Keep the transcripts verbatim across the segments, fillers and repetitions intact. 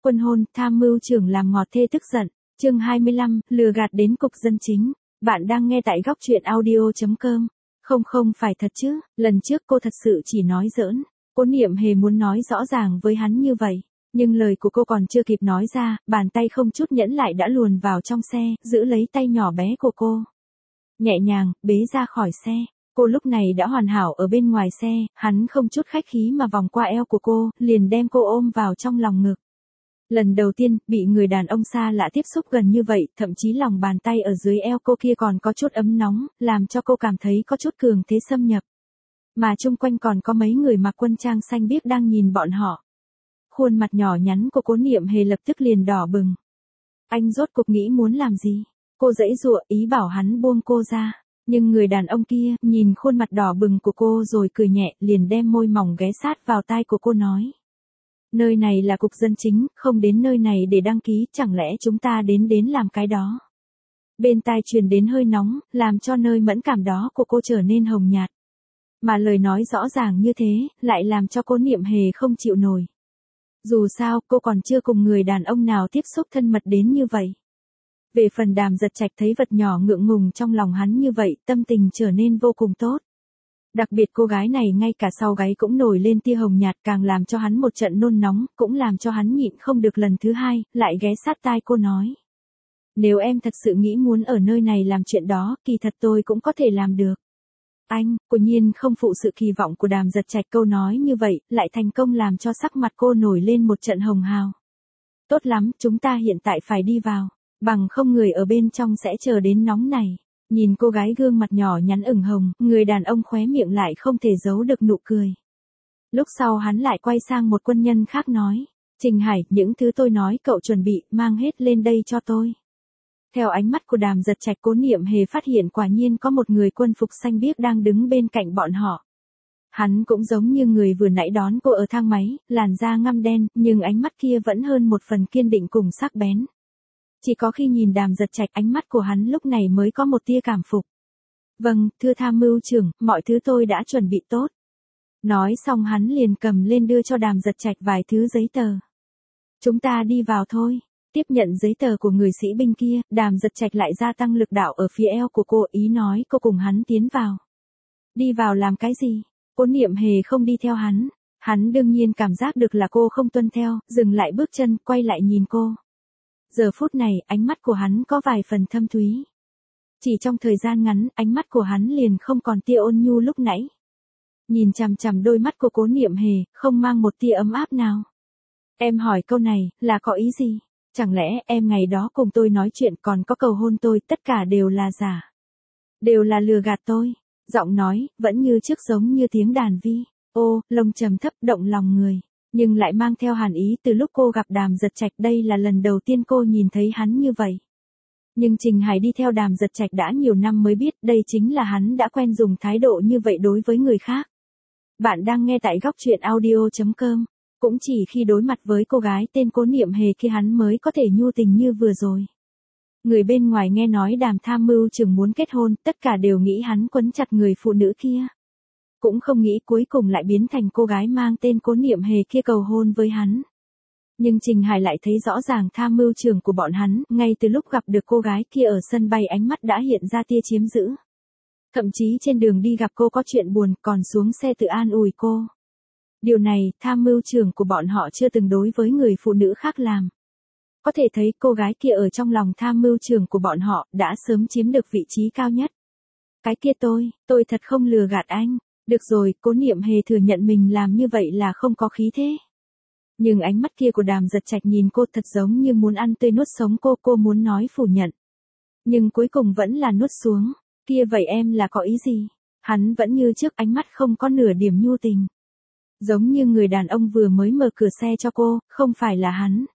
Quân hôn, tham mưu trưởng làm ngọt thê tức giận. Chương hai mươi lăm, lừa gạt đến cục dân chính. Bạn đang nghe tại góc truyện audio chấm com. Không không phải thật chứ, lần trước cô thật sự chỉ nói giỡn. Cố Niệm Hề muốn nói rõ ràng với hắn như vậy, nhưng lời của cô còn chưa kịp nói ra, bàn tay không chút nhẫn lại đã luồn vào trong xe, giữ lấy tay nhỏ bé của cô. Nhẹ nhàng, bế ra khỏi xe. Cô lúc này đã hoàn hảo ở bên ngoài xe, hắn không chút khách khí mà vòng qua eo của cô, liền đem cô ôm vào trong lòng ngực. Lần đầu tiên, bị người đàn ông xa lạ tiếp xúc gần như vậy, thậm chí lòng bàn tay ở dưới eo cô kia còn có chút ấm nóng, làm cho cô cảm thấy có chút cường thế xâm nhập. Mà chung quanh còn có mấy người mặc quân trang xanh biếc đang nhìn bọn họ. Khuôn mặt nhỏ nhắn của Cố Niệm Hề lập tức liền đỏ bừng. Anh rốt cuộc nghĩ muốn làm gì? Cô giãy giụa ý bảo hắn buông cô ra. Nhưng người đàn ông kia, nhìn khuôn mặt đỏ bừng của cô rồi cười nhẹ, liền đem môi mỏng ghé sát vào tai của cô nói. Nơi này là cục dân chính, không đến nơi này để đăng ký, chẳng lẽ chúng ta đến đến làm cái đó. Bên tai truyền đến hơi nóng, làm cho nơi mẫn cảm đó của cô trở nên hồng nhạt. Mà lời nói rõ ràng như thế, lại làm cho Cố Niệm Hề không chịu nổi. Dù sao, cô còn chưa cùng người đàn ông nào tiếp xúc thân mật đến như vậy. Về phần Đàm Giật Trạch thấy vật nhỏ ngượng ngùng trong lòng hắn như vậy, tâm tình trở nên vô cùng tốt. Đặc biệt cô gái này ngay cả sau gáy cũng nổi lên tia hồng nhạt, càng làm cho hắn một trận nôn nóng, cũng làm cho hắn nhịn không được lần thứ hai, lại ghé sát tai cô nói. Nếu em thật sự nghĩ muốn ở nơi này làm chuyện đó, kỳ thật tôi cũng có thể làm được. Anh, quả nhiên không phụ sự kỳ vọng của Đàm Giật Trạch, câu nói như vậy, lại thành công làm cho sắc mặt cô nổi lên một trận hồng hào. Tốt lắm, chúng ta hiện tại phải đi vào, bằng không người ở bên trong sẽ chờ đến nóng này. Nhìn cô gái gương mặt nhỏ nhắn ửng hồng, người đàn ông khóe miệng lại không thể giấu được nụ cười. Lúc sau hắn lại quay sang một quân nhân khác nói, Trình Hải, những thứ tôi nói cậu chuẩn bị, mang hết lên đây cho tôi. Theo ánh mắt của Đàm Giật Trạch, Cố Niệm Hề phát hiện quả nhiên có một người quân phục xanh biếc đang đứng bên cạnh bọn họ. Hắn cũng giống như người vừa nãy đón cô ở thang máy, làn da ngăm đen, nhưng ánh mắt kia vẫn hơn một phần kiên định cùng sắc bén. Chỉ có khi nhìn Đàm Giật Trạch, ánh mắt của hắn lúc này mới có một tia cảm phục. Vâng, thưa tham mưu trưởng, mọi thứ tôi đã chuẩn bị tốt. Nói xong hắn liền cầm lên đưa cho Đàm Giật Trạch vài thứ giấy tờ. Chúng ta đi vào thôi. Tiếp nhận giấy tờ của người sĩ binh kia, Đàm Giật Trạch lại gia tăng lực đạo ở phía eo của cô, ý nói cô cùng hắn tiến vào. Đi vào làm cái gì? Cố Niệm Hề không đi theo hắn. Hắn đương nhiên cảm giác được là cô không tuân theo, dừng lại bước chân, quay lại nhìn cô. Giờ phút này, ánh mắt của hắn có vài phần thâm thúy. Chỉ trong thời gian ngắn, ánh mắt của hắn liền không còn tia ôn nhu lúc nãy. Nhìn chằm chằm đôi mắt của Cố Niệm Hề, không mang một tia ấm áp nào. Em hỏi câu này, là có ý gì? Chẳng lẽ em ngày đó cùng tôi nói chuyện còn có cầu hôn tôi, tất cả đều là giả. Đều là lừa gạt tôi. Giọng nói, vẫn như trước giống như tiếng đàn vi. Ô, lông trầm thấp động lòng người. Nhưng lại mang theo hàn ý, từ lúc cô gặp Đàm Giật Trạch, đây là lần đầu tiên cô nhìn thấy hắn như vậy. Nhưng Trình Hải đi theo Đàm Giật Trạch đã nhiều năm mới biết đây chính là hắn đã quen dùng thái độ như vậy đối với người khác. Bạn đang nghe tại góc truyện audio chấm com. Cũng chỉ khi đối mặt với cô gái tên Cố Niệm Hề kia hắn mới có thể nhu tình như vừa rồi. Người bên ngoài nghe nói Đàm tham mưu trưởng muốn kết hôn, tất cả đều nghĩ hắn quấn chặt người phụ nữ kia. Cũng không nghĩ cuối cùng lại biến thành cô gái mang tên Cố Niệm Hề kia cầu hôn với hắn. Nhưng Trình Hải lại thấy rõ ràng tham mưu trưởng của bọn hắn, ngay từ lúc gặp được cô gái kia ở sân bay ánh mắt đã hiện ra tia chiếm giữ. Thậm chí trên đường đi gặp cô có chuyện buồn, còn xuống xe tự an ủi cô. Điều này, tham mưu trưởng của bọn họ chưa từng đối với người phụ nữ khác làm. Có thể thấy cô gái kia ở trong lòng tham mưu trưởng của bọn họ, đã sớm chiếm được vị trí cao nhất. Cái kia tôi, tôi thật không lừa gạt anh. Được rồi, Cố Niệm Hề thừa nhận mình làm như vậy là không có khí thế. Nhưng ánh mắt kia của Đàm Giật Trạch nhìn cô thật giống như muốn ăn tươi nuốt sống cô, cô muốn nói phủ nhận. Nhưng cuối cùng vẫn là nuốt xuống. Kia vậy em là có ý gì? Hắn vẫn như trước, ánh mắt không có nửa điểm nhu tình. Giống như người đàn ông vừa mới mở cửa xe cho cô, không phải là hắn.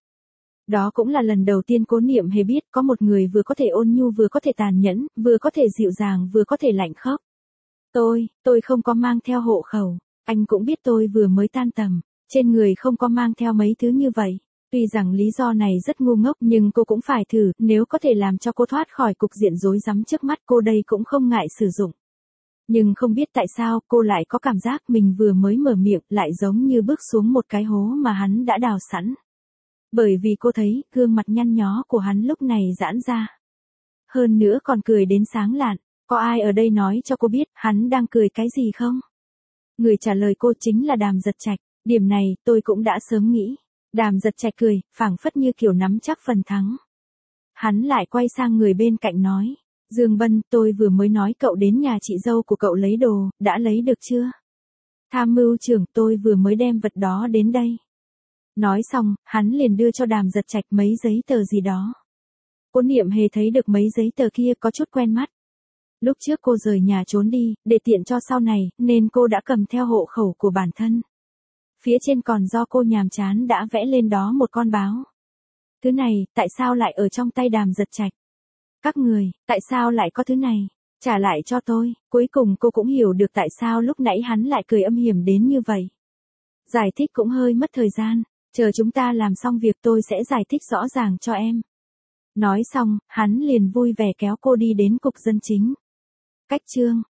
Đó cũng là lần đầu tiên Cố Niệm Hề biết có một người vừa có thể ôn nhu vừa có thể tàn nhẫn, vừa có thể dịu dàng vừa có thể lạnh khóc. Tôi, tôi không có mang theo hộ khẩu, anh cũng biết tôi vừa mới tan tầm, trên người không có mang theo mấy thứ như vậy. Tuy rằng lý do này rất ngu ngốc nhưng cô cũng phải thử, nếu có thể làm cho cô thoát khỏi cục diện rối rắm trước mắt cô đây cũng không ngại sử dụng. Nhưng không biết tại sao cô lại có cảm giác mình vừa mới mở miệng lại giống như bước xuống một cái hố mà hắn đã đào sẵn. Bởi vì cô thấy, gương mặt nhăn nhó của hắn lúc này giãn ra. Hơn nữa còn cười đến sáng lạn, có ai ở đây nói cho cô biết, hắn đang cười cái gì không? Người trả lời cô chính là Đàm Giật Trạch, điểm này, tôi cũng đã sớm nghĩ. Đàm Giật Trạch cười, phảng phất như kiểu nắm chắc phần thắng. Hắn lại quay sang người bên cạnh nói, Dương Bân, tôi vừa mới nói cậu đến nhà chị dâu của cậu lấy đồ, đã lấy được chưa? Tham mưu trưởng, tôi vừa mới đem vật đó đến đây. Nói xong, hắn liền đưa cho Đàm Giật Trạch mấy giấy tờ gì đó. Cô Niệm Hề thấy được mấy giấy tờ kia có chút quen mắt. Lúc trước cô rời nhà trốn đi, để tiện cho sau này, nên cô đã cầm theo hộ khẩu của bản thân. Phía trên còn do cô nhàm chán đã vẽ lên đó một con báo. Thứ này, tại sao lại ở trong tay Đàm Giật Trạch? Các người, tại sao lại có thứ này? Trả lại cho tôi. Cuối cùng cô cũng hiểu được tại sao lúc nãy hắn lại cười âm hiểm đến như vậy. Giải thích cũng hơi mất thời gian. Chờ chúng ta làm xong việc tôi sẽ giải thích rõ ràng cho em. Nói xong, hắn liền vui vẻ kéo cô đi đến cục dân chính. Cách chương